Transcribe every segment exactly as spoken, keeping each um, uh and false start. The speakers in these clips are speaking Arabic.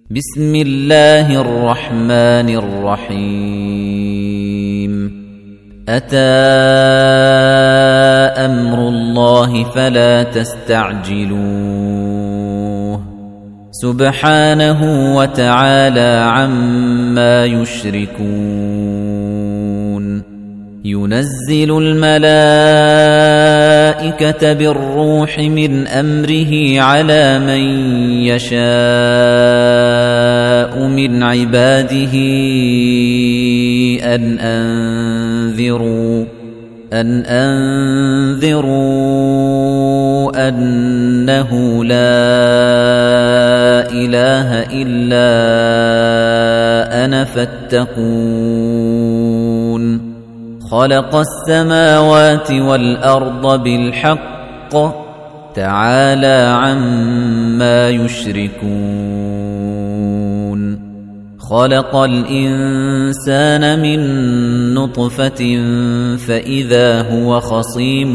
بسم الله الرحمن الرحيم أتى أمر الله فلا تستعجلوه سبحانه وتعالى عما يشركون ينزل الملائكة بالروح من أمره على من يشاء من عباده أن أنذروا أن أنذروا أنه لا إله إلا أنا فاتقون خلق السماوات والأرض بالحق تعالى عما يشركون خلق الإنسان من نطفة فإذا هو خصيم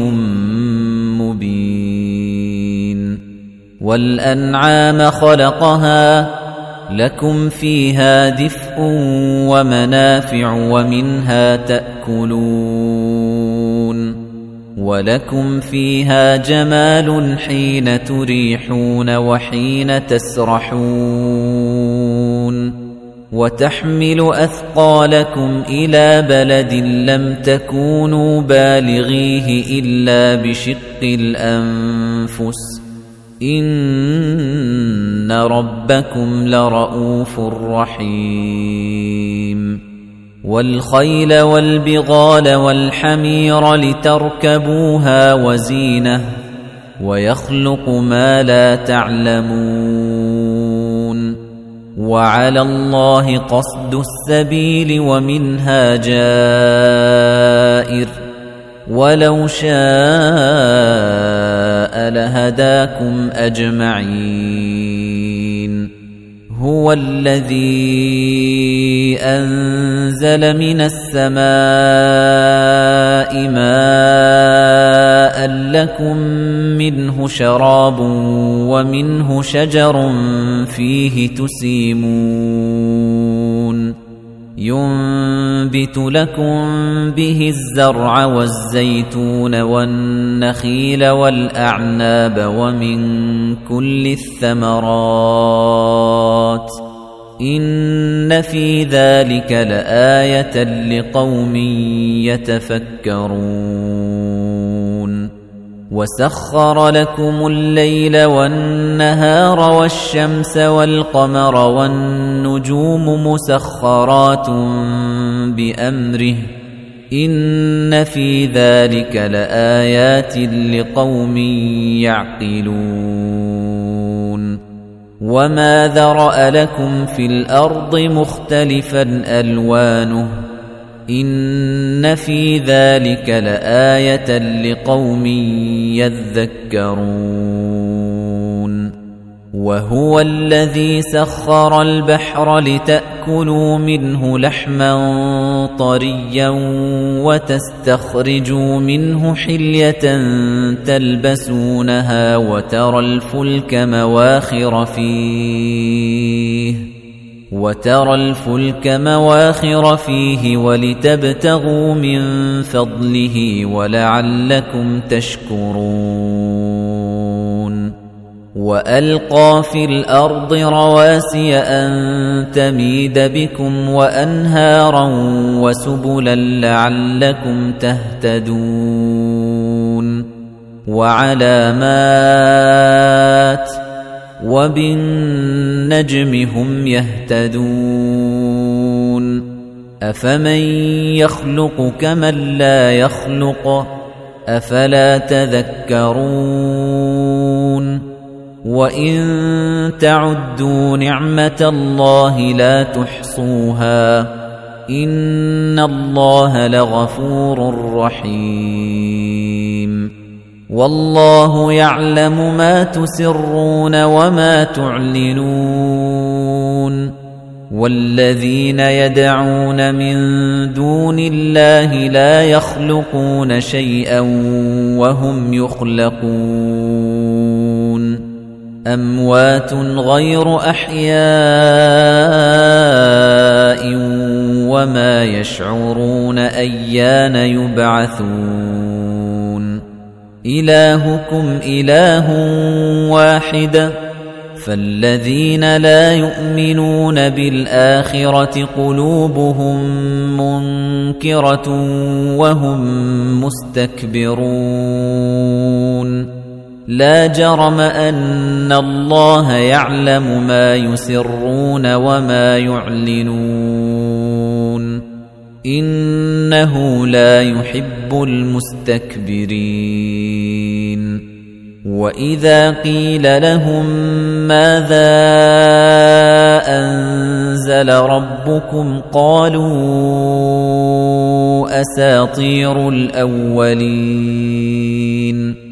مبين والأنعام خلقها لكم فيها دفء ومنافع ومنها تأكلون ولكم فيها جمال حين تريحون وحين تسرحون وتحمل أثقالكم إلى بلد لم تكونوا بالغيه إلا بشق الأنفس إن ربكم لرؤوف رحيم والخيل والبغال والحمير لتركبوها وزينة ويخلق ما لا تعلمون وعلى الله قصد السبيل ومنها جائر ولو شاء لهداكم أجمعين هو الذي أنزل من السماء ماء لكم منه شراب ومنه شجر فيه تسيمون ينبت لكم به الزرع والزيتون والنخيل والأعناب ومن كل الثمرات إن في ذلك لآية لقوم يتفكرون وسخر لكم الليل والنهار والشمس والقمر والنجوم مسخرات بأمره إن في ذلك لآيات لقوم يعقلون وما ذرأ لكم في الأرض مختلفا ألوانه إن في ذلك لآية لقوم يذكرون وهو الذي سخر البحر لتأكلوا منه لحما طريا وتستخرجوا منه حلية تلبسونها وترى الفلك مواخر فيه وترى الفلك مواخر فيه ولتبتغوا من فضله ولعلكم تشكرون وألقى في الأرض رواسي أن تميد بكم وأنهارا وسبلا لعلكم تهتدون وعلامات وبالنجم هم يهتدون أفمن يخلق كمن لا يخلق أفلا تذكرون وإن تعدوا نعمة الله لا تحصوها إن الله لغفور رحيم والله يعلم ما تسرون وما تعلنون والذين يدعون من دون الله لا يخلقون شيئا وهم يخلقون أموات غير أحياء وما يشعرون أيان يبعثون إلهكم إله واحد فالذين لا يؤمنون بالآخرة قلوبهم منكرة وهم مستكبرون لا جرم أن الله يعلم ما يسرون وما يعلنون إنه لا يحب المستكبرين وإذا قيل لهم ماذا أنزل ربكم قالوا أساطير الأولين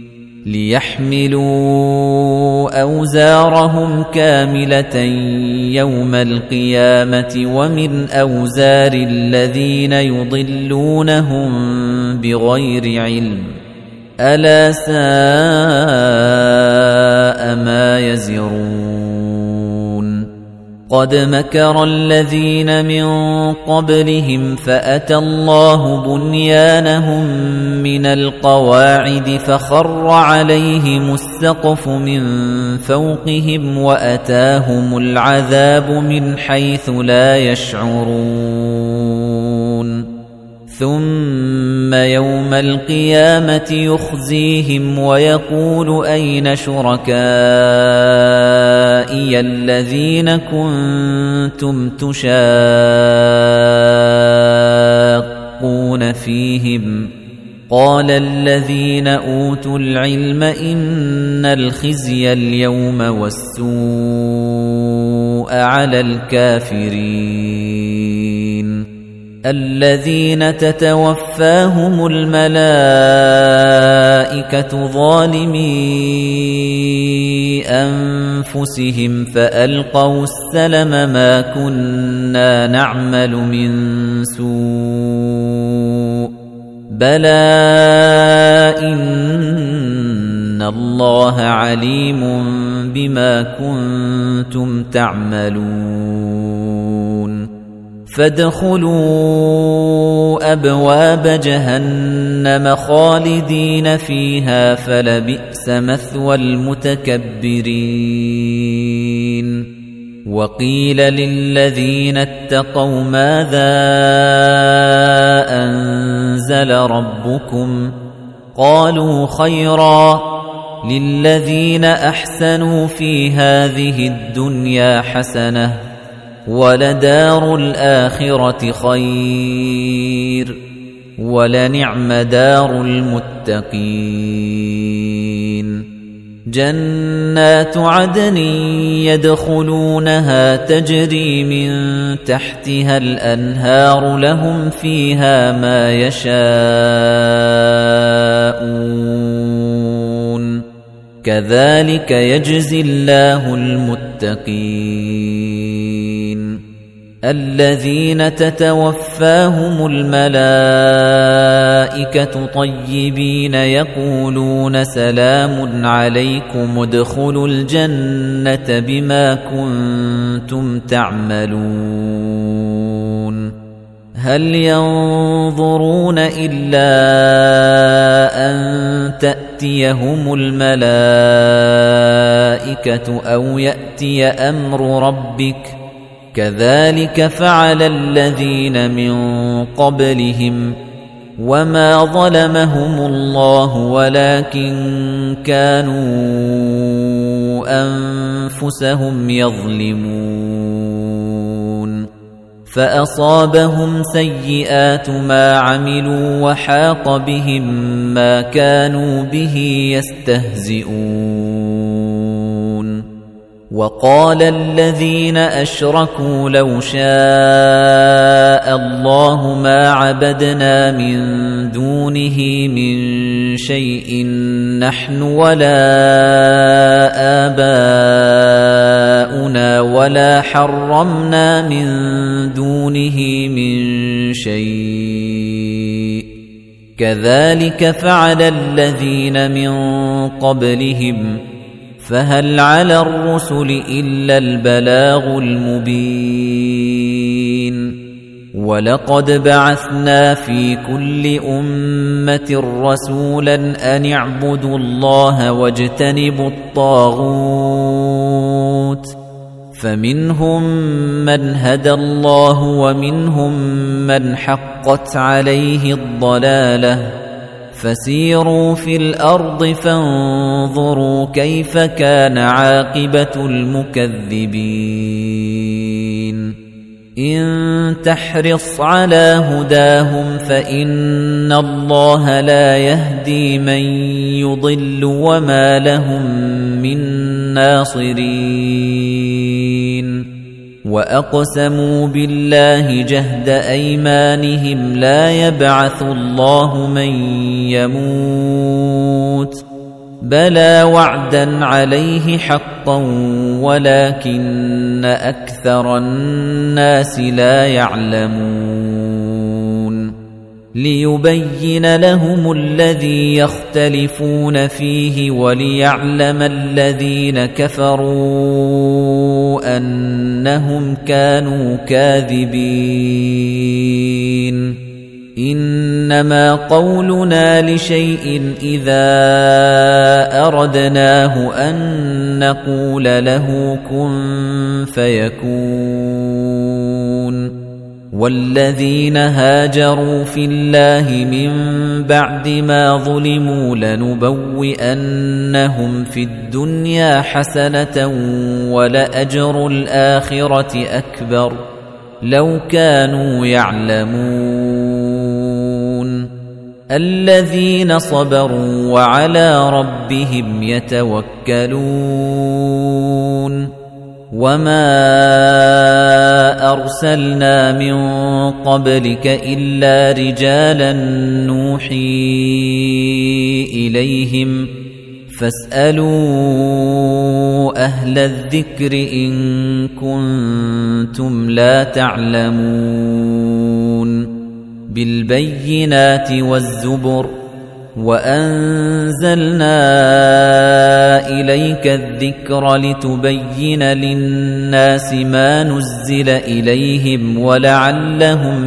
ليحملوا أوزارهم كاملة يوم القيامة ومن أوزار الذين يضلونهم بغير علم ألا ساء ما يزرون قد مكر الذين من قبلهم فأتى الله بنيانهم من القواعد فخر عليهم السقف من فوقهم وأتاهم العذاب من حيث لا يشعرون ثم يوم القيامة يخزيهم ويقول أين شركائي الذين كنتم تشاقون فيهم قال الذين أوتوا العلم إن الخزي اليوم والسوء على الكافرين الذين تتوفاهم الملائكة ظالمي أنفسهم فألقوا السلم ما كنا نعمل من سوء بلى إن الله عليم بما كنتم تعملون فادخلوا أبواب جهنم خالدين فيها فلبئس مثوى المتكبرين وقيل للذين اتقوا ماذا أنزل ربكم قالوا خيرا للذين أحسنوا في هذه الدنيا حسنة ولدار الآخرة خير ولنعم دار المتقين جنات عدن يدخلونها تجري من تحتها الأنهار لهم فيها ما يشاءون كذلك يجزي الله المتقين الذين تتوفاهم الملائكة طيبين يقولون سلام عليكم ادخلوا الجنة بما كنتم تعملون هل ينظرون إلا أن تأتيهم الملائكة أو يأتي أمر ربك كذلك فعل الذين من قبلهم وما ظلمهم الله ولكن كانوا أنفسهم يظلمون فأصابهم سيئات ما عملوا وحاق بهم ما كانوا به يستهزئون وقال الذين أشركوا لو شاء الله ما عبدنا من دونه من شيء نحن ولا آباؤنا ولا حرمنا من دونه من شيء كذلك فعل الذين من قبلهم فهل على الرسل إلا البلاغ المبين ولقد بعثنا في كل أمة رسولا أن اعبدوا الله واجتنبوا الطاغوت فمنهم من هدى الله ومنهم من حقت عليه الضلالة فسيروا في الأرض فانظروا كيف كان عاقبة المكذبين إن تحرص على هداهم فإن الله لا يهدي من يضل وما لهم من ناصرين وأقسموا بالله جهد أيمانهم لا يبعث الله من يموت بلى وعدا عليه حقا ولكن أكثر الناس لا يعلمون ليبين لهم الذي يختلفون فيه وليعلم الذين كفروا أنهم كانوا كاذبين إنما قولنا لشيء إذا أردناه أن نقول له كن فيكون والذين هاجروا في الله من بعد ما ظلموا لنبوئنهم في الدنيا حسنة ولأجر الآخرة أكبر لو كانوا يعلمون الذين صبروا وعلى ربهم يتوكلون وما أرسلنا من قبلك إلا رجالا نوحي إليهم فاسألوا أهل الذكر إن كنتم لا تعلمون بالبينات والزبر وأنزلنا إليك الذكر لتبين للناس ما نزل إليهم ولعلهم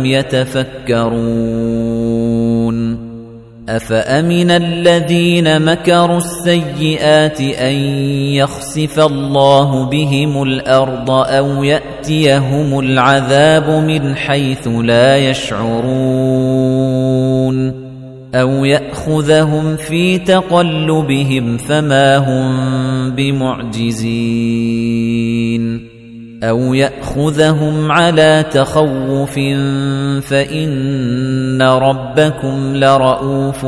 يتفكرون أفأمن الذين مكروا السيئات أن يخسف الله بهم الأرض أو يأتيهم العذاب من حيث لا يشعرون أو يأخذهم في تقلبهم فما هم بمعجزين أو يأخذهم على تخوف فإن ربكم لرؤوف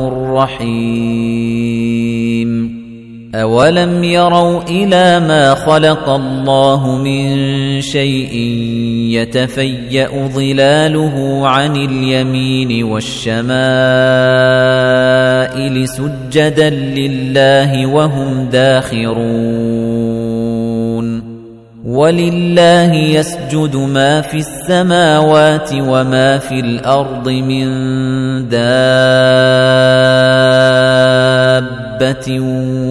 رحيم أولم يروا إلى ما خلق الله من شيء يتفيأ ظلاله عن اليمين والشمائل سجدا لله وهم داخرون ولله يسجد ما في السماوات وما في الأرض من دابة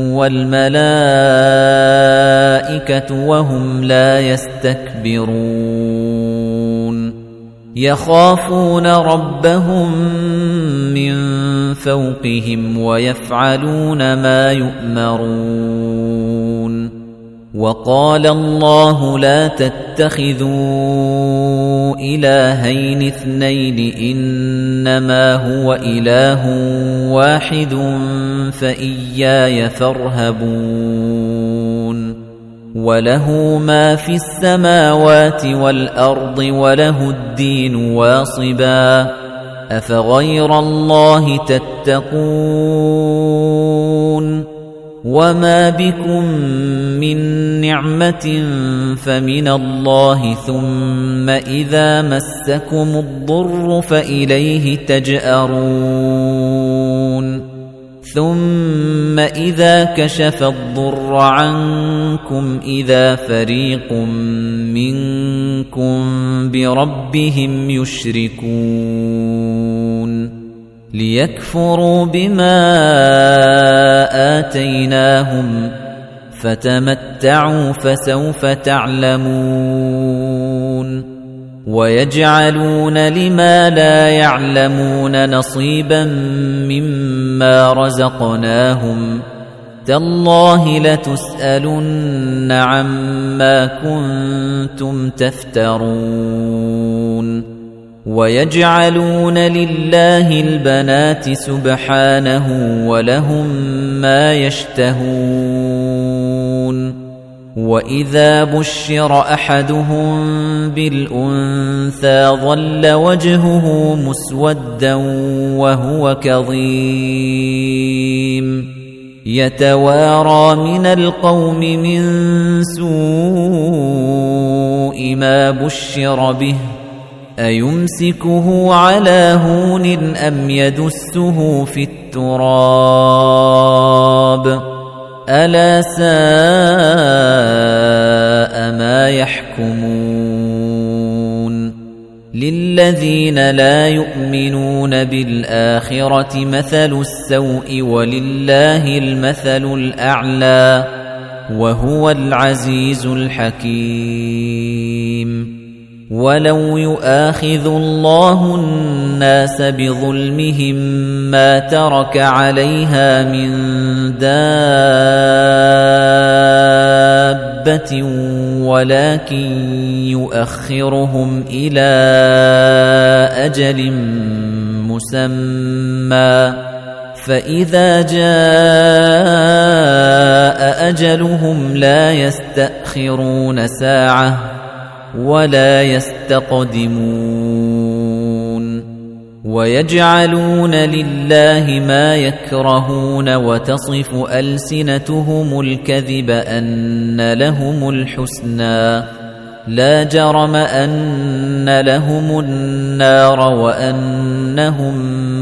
والملائكة وهم لا يستكبرون يخافون ربهم من فوقهم ويفعلون ما يؤمرون وقال الله لا تتخذوا إلهين اثنين إنما هو إله واحد فإياي فارهبون وله ما في السماوات والأرض وله الدين واصبا أفغير الله تتقون وما بكم من نعمة فمن الله ثم إذا مسكم الضر فإليه تجأرون ثم إذا كشف الضر عنكم إذا فريق منكم بربهم يشركون ليكفروا بما آتيناهم فتمتعوا فسوف تعلمون ويجعلون لما لا يعلمون نصيبا مما رزقناهم تالله لتسألن عما كنتم تفترون ويجعلون لله البنات سبحانه ولهم ما يشتهون وإذا بشر أحدهم بالأنثى ظل وجهه مسودا وهو كظيم يتوارى من القوم من سوء ما بشر به أيمسكه على هون أم يدسه في التراب ألا ساء ما يحكمون للذين لا يؤمنون بالآخرة مثل السوء ولله المثل الأعلى وهو العزيز الحكيم ولو يؤاخذ الله الناس بظلمهم ما ترك عليها من دابة ولكن يؤخرهم إلى أجل مسمى فإذا جاء أجلهم لا يستأخرون ساعة ولا يستقدمون ويجعلون لله ما يكرهون وتصف ألسنتهم الكذب أن لهم الحسنى لا جرم أن لهم النار وأنهم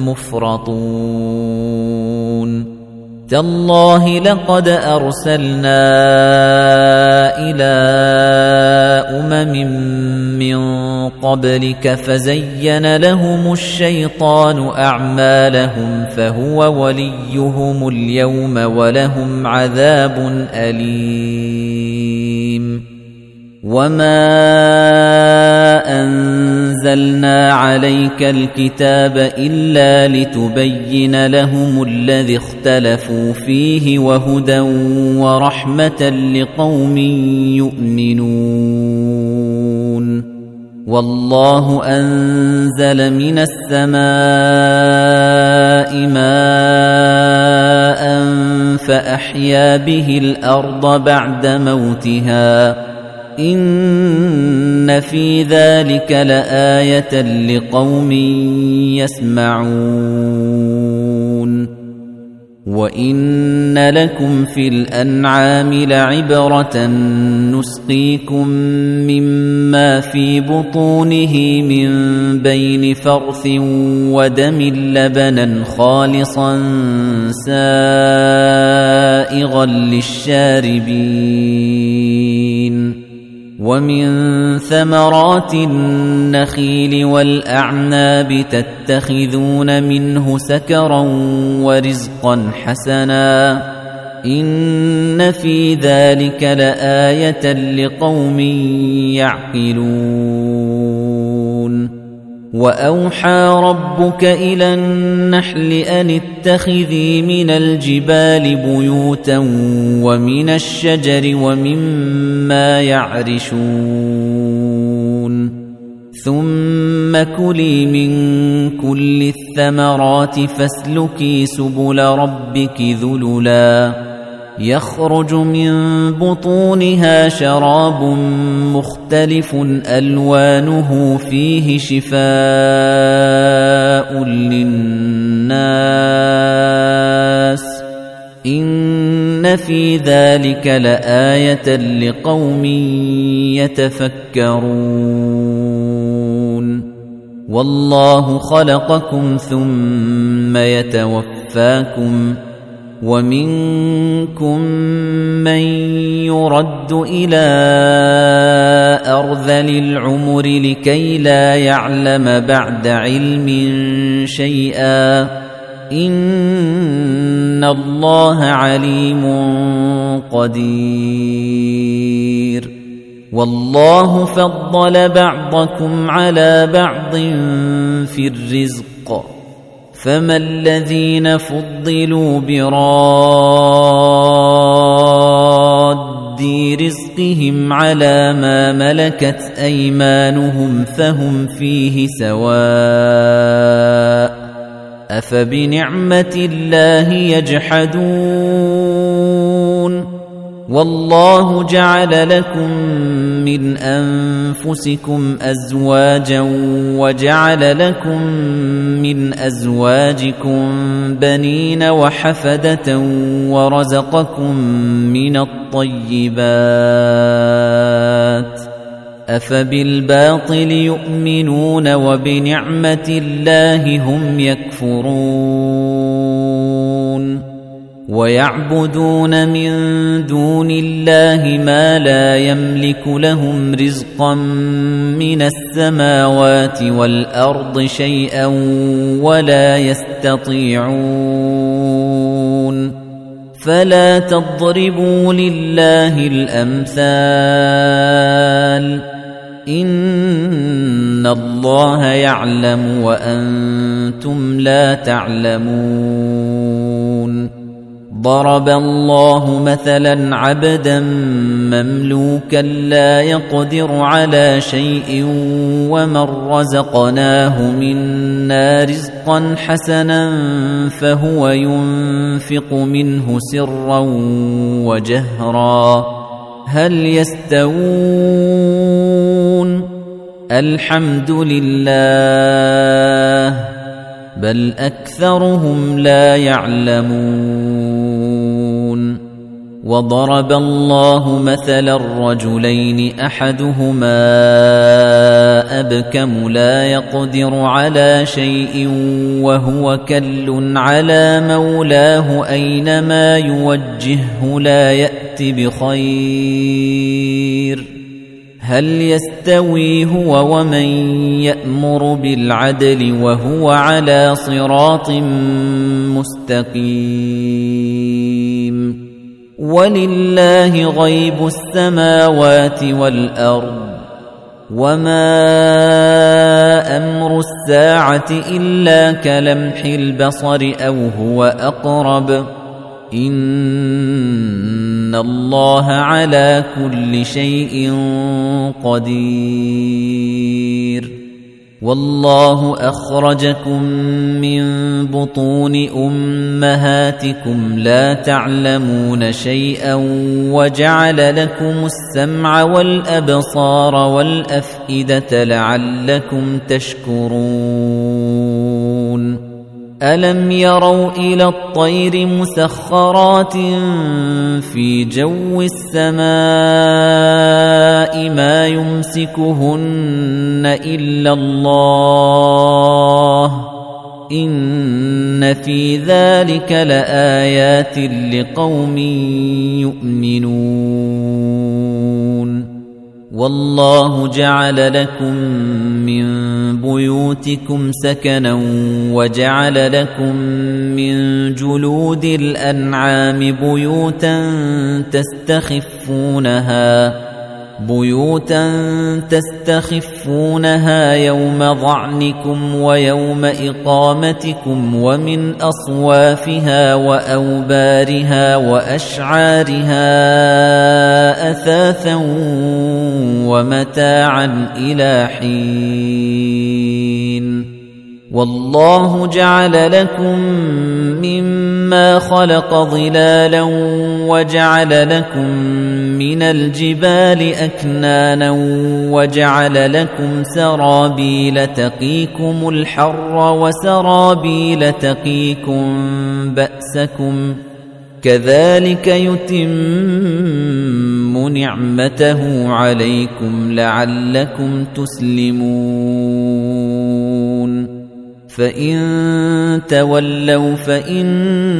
مفرطون تالله لقد أرسلنا إلى أمم من قبلك فزين لهم الشيطان أعمالهم فهو وليهم اليوم ولهم عذاب أليم وما أنزلنا عليك الكتاب إلا لتبين لهم الذي اختلفوا فيه وهدى ورحمة لقوم يؤمنون والله أنزل من السماء ماء فأحيا به الأرض بعد موتها إن في ذلك لآية لقوم يسمعون وإن لكم في الأنعام لعبرة نسقيكم مما في بطونه من بين فرث ودم لبنا خالصا سائغا للشاربين ومن ثمرات النخيل والأعناب تتخذون منه سكرا ورزقا حسنا إن في ذلك لآية لقوم يعقلون وأوحى ربك إلى النحل أن اتخذي من الجبال بيوتا ومن الشجر ومما يعرشون ثم كلي من كل الثمرات فاسلكي سبل ربك ذللا يخرج من بطونها شراب مختلف ألوانه فيه شفاء للناس إن في ذلك لآية لقوم يتفكرون والله خلقكم ثم يتوفاكم ومنكم من يرد إلى أرذل العمر لكي لا يعلم بعد علم شيئا إن الله عليم قدير والله فضل بعضكم على بعض في الرزق فما الذين فضلوا براد رزقهم على ما ملكت أيمانهم فهم فيه سواء أفبنعمة الله يجحدون والله جعل لكم من أنفسكم أزواجا وجعل لكم من أزواجكم بنين وحفدة ورزقكم من الطيبات أفبالباطل يؤمنون وبنعمة الله هم يكفرون ويعبدون من دون الله ما لا يملك لهم رزقا من السماوات والأرض شيئا ولا يستطيعون فلا تضربوا لله الأمثال إن الله يعلم وأنتم لا تعلمون ضرب الله مثلا عبدا مملوكا لا يقدر على شيء ومن رزقناه منا رزقا حسنا فهو ينفق منه سرا وجهرا هل يستوون الحمد لله بل أكثرهم لا يعلمون وضرب الله مثلا رجلين أحدهما أبكم لا يقدر على شيء وهو كل على مولاه أينما يوجهه لا يأت بخير هل يستوي هو ومن يأمر بالعدل وهو على صراط مستقيم ولله غيب السماوات والأرض وما أمر الساعة إلا كلمح البصر أو هو أقرب إن الله على كل شيء قدير والله أخرجكم من بطون أمهاتكم لا تعلمون شيئا وجعل لكم السمع والأبصار والأفئدة لعلكم تشكرون ألم يروا إلى الطير مسخرات في جو السماء ما يمسكهن إلا الله إن في ذلك لآيات لقوم يؤمنون والله جعل لكم من بيوتكم سكنا وجعل لكم من جلود الأنعام بيوتا تستخفونها بيوتا تستخفونها يوم ظعنكم ويوم إقامتكم ومن أصوافها وأوبارها وأشعارها أثاثا ومتاعا إلى حين والله جعل لكم مما خلق ظلالا وجعل لكم من الجبال أكنانا وجعل لكم سرابيل تقيكم الحر وسرابيل تقيكم بأسكم كذلك يتم نعمته عليكم لعلكم تسلمون فإن تولوا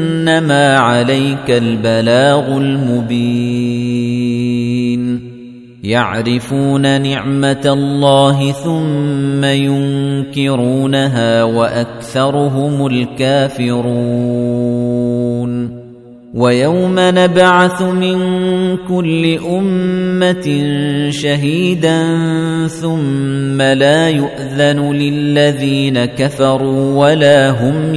فإنما عليك البلاغ المبين يعرفون نعمة الله ثم ينكرونها وأكثرهم الكافرون ويوم نبعث من كل أمة شهيدا ثم لا يؤذن للذين كفروا ولا هم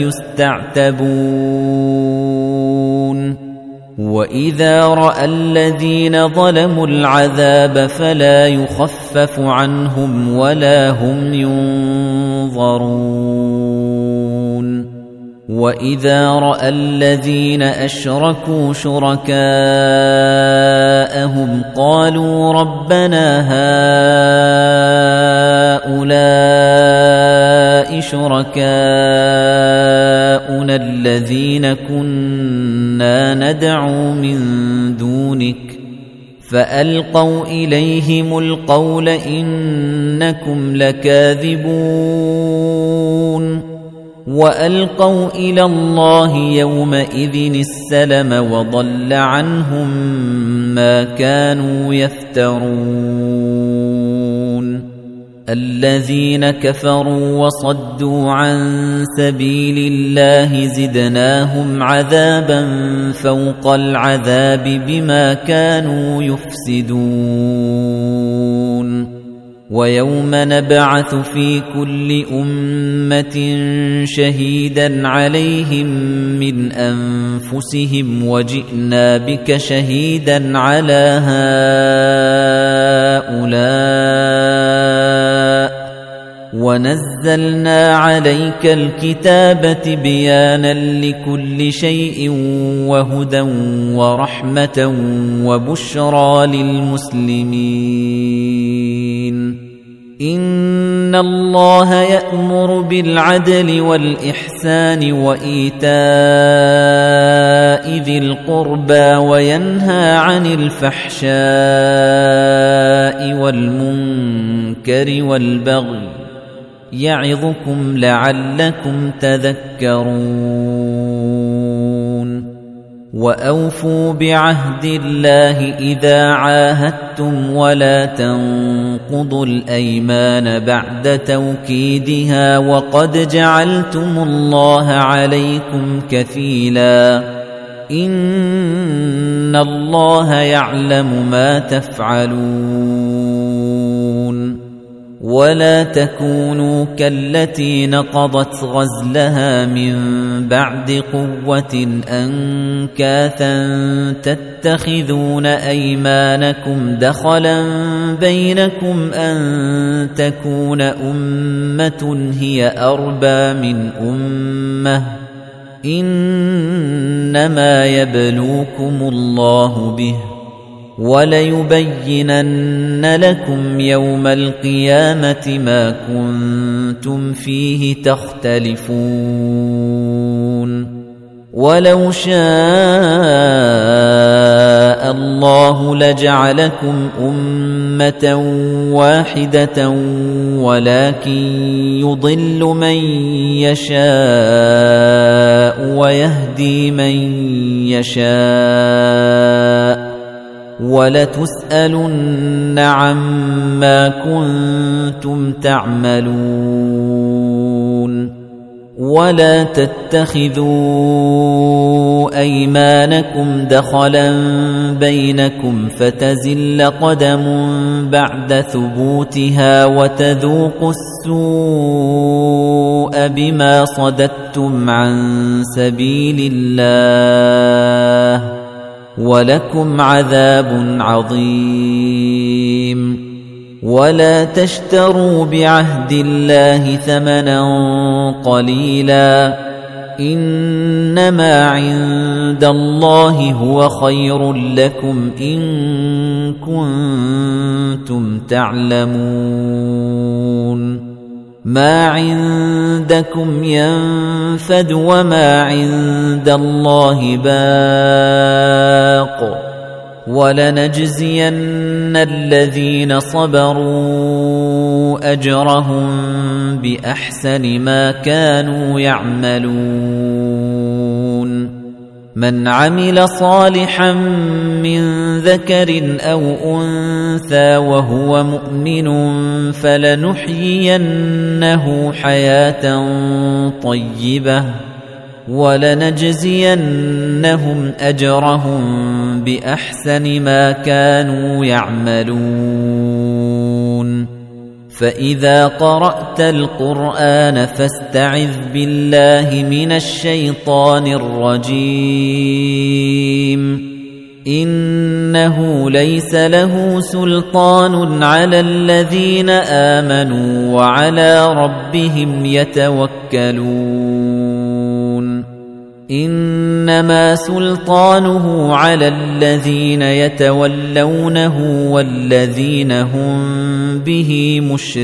يستعتبون وإذا رأى الذين ظلموا العذاب فلا يخفف عنهم ولا هم ينظرون وإذا رأى الذين أشركوا شركاءهم قالوا ربنا هؤلاء شركاؤنا الذين كنا ندعو من دونك فألقوا إليهم القول إنكم لكاذبون وألقوا إلى الله يومئذ السلم وضل عنهم ما كانوا يفترون الذين كفروا وصدوا عن سبيل الله زدناهم عذابا فوق العذاب بما كانوا يفسدون ويوم نبعث في كل أمة شهيدا عليهم من أنفسهم وجئنا بك شهيدا على هؤلاء ونزلنا عليك الكتاب بيانا لكل شيء وهدى ورحمة وبشرى للمسلمين إن الله يأمر بالعدل والإحسان وإيتاء ذي القربى وينهى عن الفحشاء والمنكر والبغي يعظكم لعلكم تذكرون وأوفوا بعهد الله إذا عاهدتم ولا تنقضوا الأيمان بعد توكيدها وقد جعلتم الله عليكم كفيلا إن الله يعلم ما تفعلون ولا تكونوا كالتي نقضت غزلها من بعد قوة أنكاثا تتخذون أيمانكم دخلا بينكم أن تكون أمة هي أربى من أمة إنما يبلوكم الله به وَلَيُبَيِّنَنَّ لَكُمْ يَوْمَ الْقِيَامَةِ مَا كُنتُمْ فِيهِ تَخْتَلِفُونَ وَلَوْ شَاءَ اللَّهُ لَجَعَلَكُمْ أُمَّةً وَاحِدَةً وَلَكِن يُضِلُّ مَن يَشَاءُ وَيَهْدِي مَن يَشَاءُ وَلَتُسْأَلُنَّ عَمَّا كُنتُمْ تَعْمَلُونَ وَلَا تَتَّخِذُوا أَيْمَانَكُمْ دَخَلًا بَيْنَكُمْ فَتَزِلَّ قَدَمٌ بَعْدَ ثُبُوتِهَا وَتَذُوقُوا السُّوءَ بِمَا صَدَدتُّمْ عَن سَبِيلِ اللَّهِ وَلَكُمْ عَذَابٌ عَظِيمٌ وَلَا تَشْتَرُوا بِعَهْدِ اللَّهِ ثَمَنًا قَلِيلًا إِنَّمَا عِندَ اللَّهِ هُوَ خَيْرٌ لَّكُمْ إِن كُنتُمْ تَعْلَمُونَ مَا عِندَكُمْ يَنفَدُ وَمَا عِندَ اللَّهِ بَاقٍ وَلَنَجْزِيَنَّ الَّذِينَ صَبَرُوا أَجْرَهُم بِأَحْسَنِ مَا كَانُوا يَعْمَلُونَ مَنْ عَمِلَ صَالِحًا مِّن ذَكَرٍ أَوْ أُنثَىٰ وَهُوَ مُؤْمِنٌ فَلَنُحْيِيَنَّهُ حَيَاةً طَيِّبَةً وَلَنَجْزِيَنَّهُمْ أَجْرَهُم بِأَحْسَنِ مَا كَانُوا يَعْمَلُونَ فَإِذَا قَرَأْتَ الْقُرْآنَ فَاسْتَعِذْ بِاللَّهِ مِنَ الشَّيْطَانِ الرَّجِيمِ إِنَّهُ لَيْسَ لَهُ سُلْطَانٌ عَلَى الَّذِينَ آمَنُوا وَعَلَى رَبِّهِمْ يَتَوَكَّلُونَ إِنَّمَا سُلْطَانُهُ عَلَى الَّذِينَ يَتَوَلَّوْنَهُ وَالَّذِينَ هُمْ بِهِ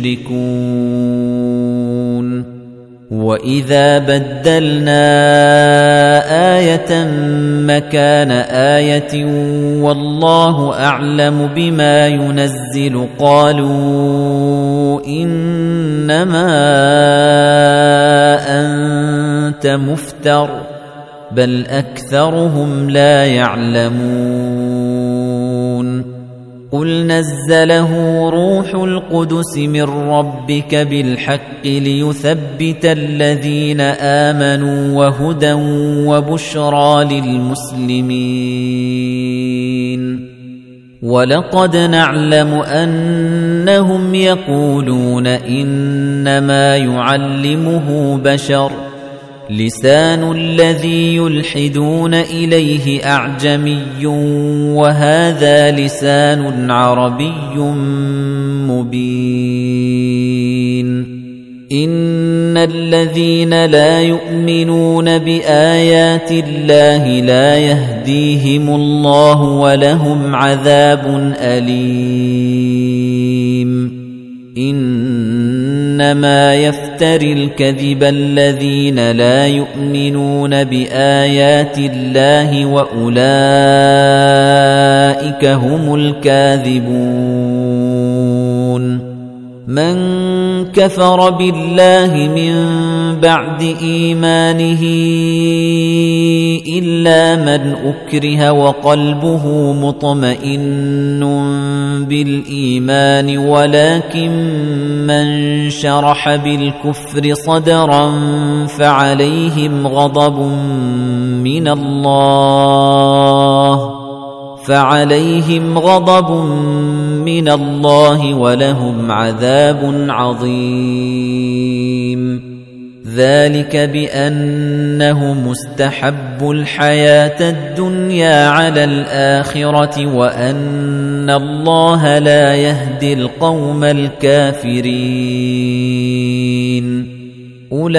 مُشْرِكُونَ وَإِذَا بَدَّلْنَا آيَةً مَكَانَ آيَةٍ وَاللَّهُ أَعْلَمُ بِمَا يُنَزِّلُ قَالُوا إِنَّمَا أَنتَ مُفْتَرٍ بَلْ أَكْثَرُهُمْ لا يَعْلَمُونَ قُلْ نَزَّلَهُ رُوحُ الْقُدُسِ مِنْ رَبِّكَ بِالْحَقِّ لِيُثَبِّتَ الَّذِينَ آمَنُوا وَهُدًى وَبُشْرَى لِلْمُسْلِمِينَ وَلَقَدْ نَعْلَمُ أَنَّهُمْ يَقُولُونَ إِنَّمَا يُعَلِّمُهُ بَشَرٌ لسان الذي يلحدون إليه أعجمي وهذا لسان عربي مبين إن الذين لا يؤمنون بآيات الله لا يهديهم الله ولهم عذاب أليم إنما يفتري الكذب الذين لا يؤمنون بآيات الله وأولئك هم الكاذبون من كفر بالله من بعد إيمانه إلا من أكره وقلبه مطمئن بالإيمان ولكن من شرح بالكفر صدرا فعليهم غضب من الله فعليهم غضب من الله ولهم عذاب عظيم ذلك بأنه مستحب الحياة الدنيا على الآخرة وأن الله لا يهدي القوم الكافرين أولئك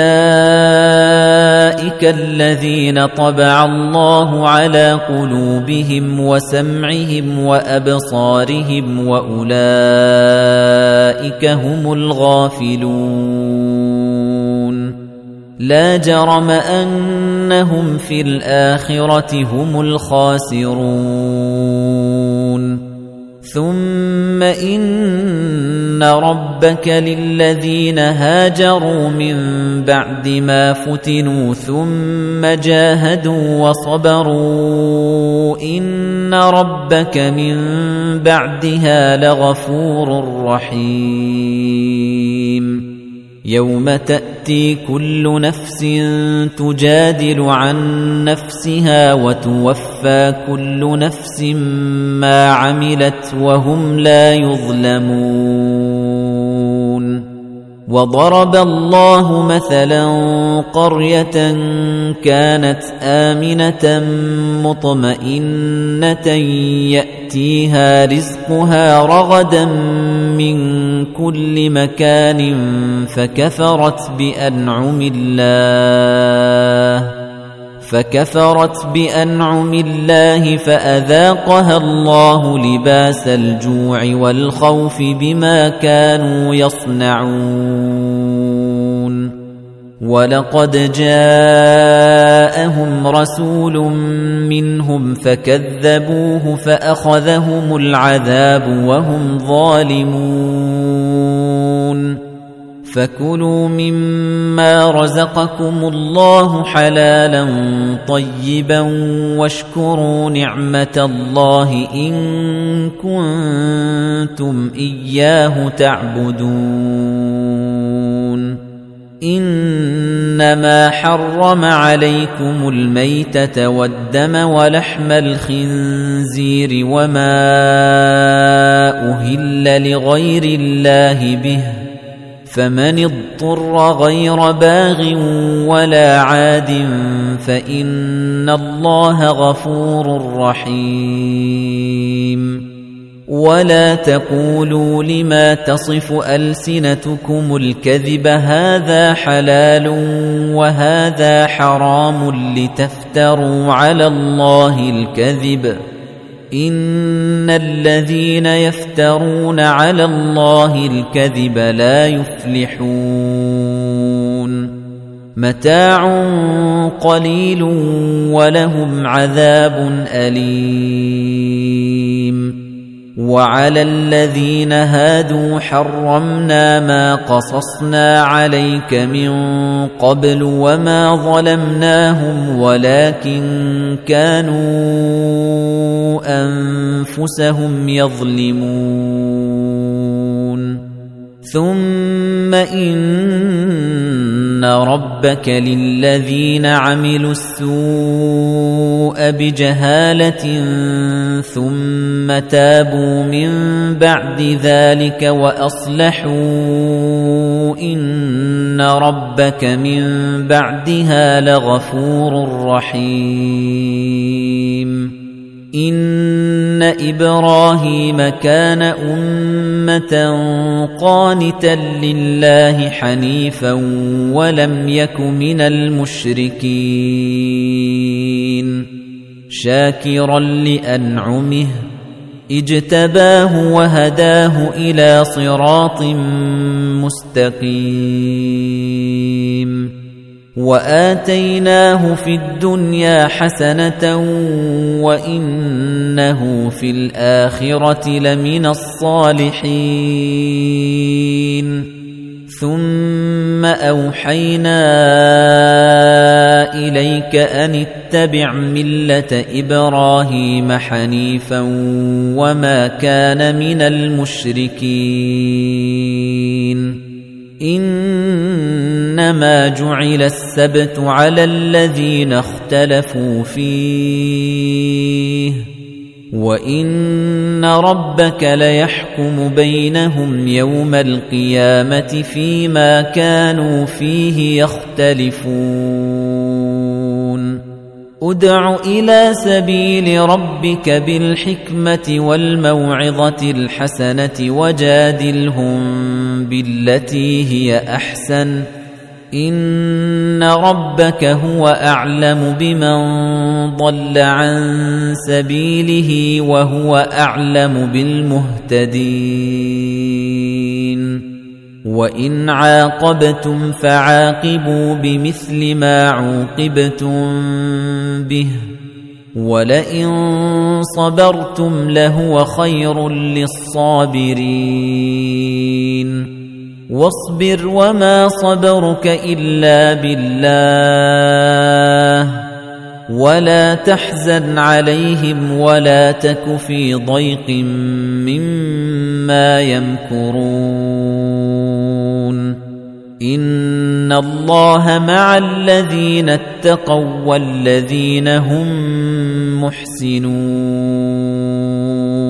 الذين طبع الله على قلوبهم وسمعهم وأبصارهم وأولئك هم الغافلون لا جرم أنهم في الآخرة هم الخاسرون ثم إن ربك للذين هاجروا من بعد ما فتنوا ثم جاهدوا وصبروا إن ربك من بعدها لغفور رحيم يوم تأتي كل نفس تجادل عن نفسها وتوفى كل نفس ما عملت وهم لا يظلمون وضرب الله مثلا قرية كانت آمنة مطمئنة يأتيها رزقها رغدا من كل مكان فكفرت بأنعم الله فكفرت بأنعم الله فأذاقها الله لباس الجوع والخوف بما كانوا يصنعون ولقد جاءهم رسول منهم فكذبوه فأخذهم العذاب وهم ظالمون فكلوا مما رزقكم الله حلالا طيبا واشكروا نعمة الله إن كنتم إياه تعبدون إنما حرم عليكم الميتة والدم ولحم الخنزير وما أهل لغير الله به فمن اضطر غير باغ ولا عاد فإن الله غفور رحيم ولا تقولوا لما تصف ألسنتكم الكذب هذا حلال وهذا حرام لتفتروا على الله الكذب إن الذين يفترون على الله الكذب لا يفلحون متاع قليل ولهم عذاب أليم وعلى الذين هادوا حرمنا ما قصصنا عليك من قبل وما ظلمناهم ولكن كانوا أنفسهم يظلمون ثم إن ربك للذين عملوا السوء بجهالة ثم تابوا من بعد ذلك وأصلحوا إن ربك من بعدها لغفور رحيم إن إبراهيم كان أمة قانتا لله حنيفا ولم يك من المشركين شاكرا لأنعمه اجتباه وهداه إلى صراط مستقيم وآتيناه في الدنيا حسنة وإنه في الآخرة لمن الصالحين ثم أوحينا إليك أن اتبع ملة إبراهيم حنيفا وما كان من المشركين إنما جعل السبت على الذين اختلفوا فيه وإن ربك ليحكم بينهم يوم القيامة فيما كانوا فيه يختلفون ادع إلى سبيل ربك بالحكمة والموعظة الحسنة وجادلهم بالتي هي أحسن إن ربك هو أعلم بمن ضل عن سبيله وهو أعلم بالمهتدين وإن عاقبتم فعاقبوا بمثل ما عوقبتم به ولئن صبرتم لهو خير للصابرين واصبر وما صبرك إلا بالله ولا تحزن عليهم ولا تك في ضيق مما يمكرون إن الله مع الذين اتقوا والذين هم محسنون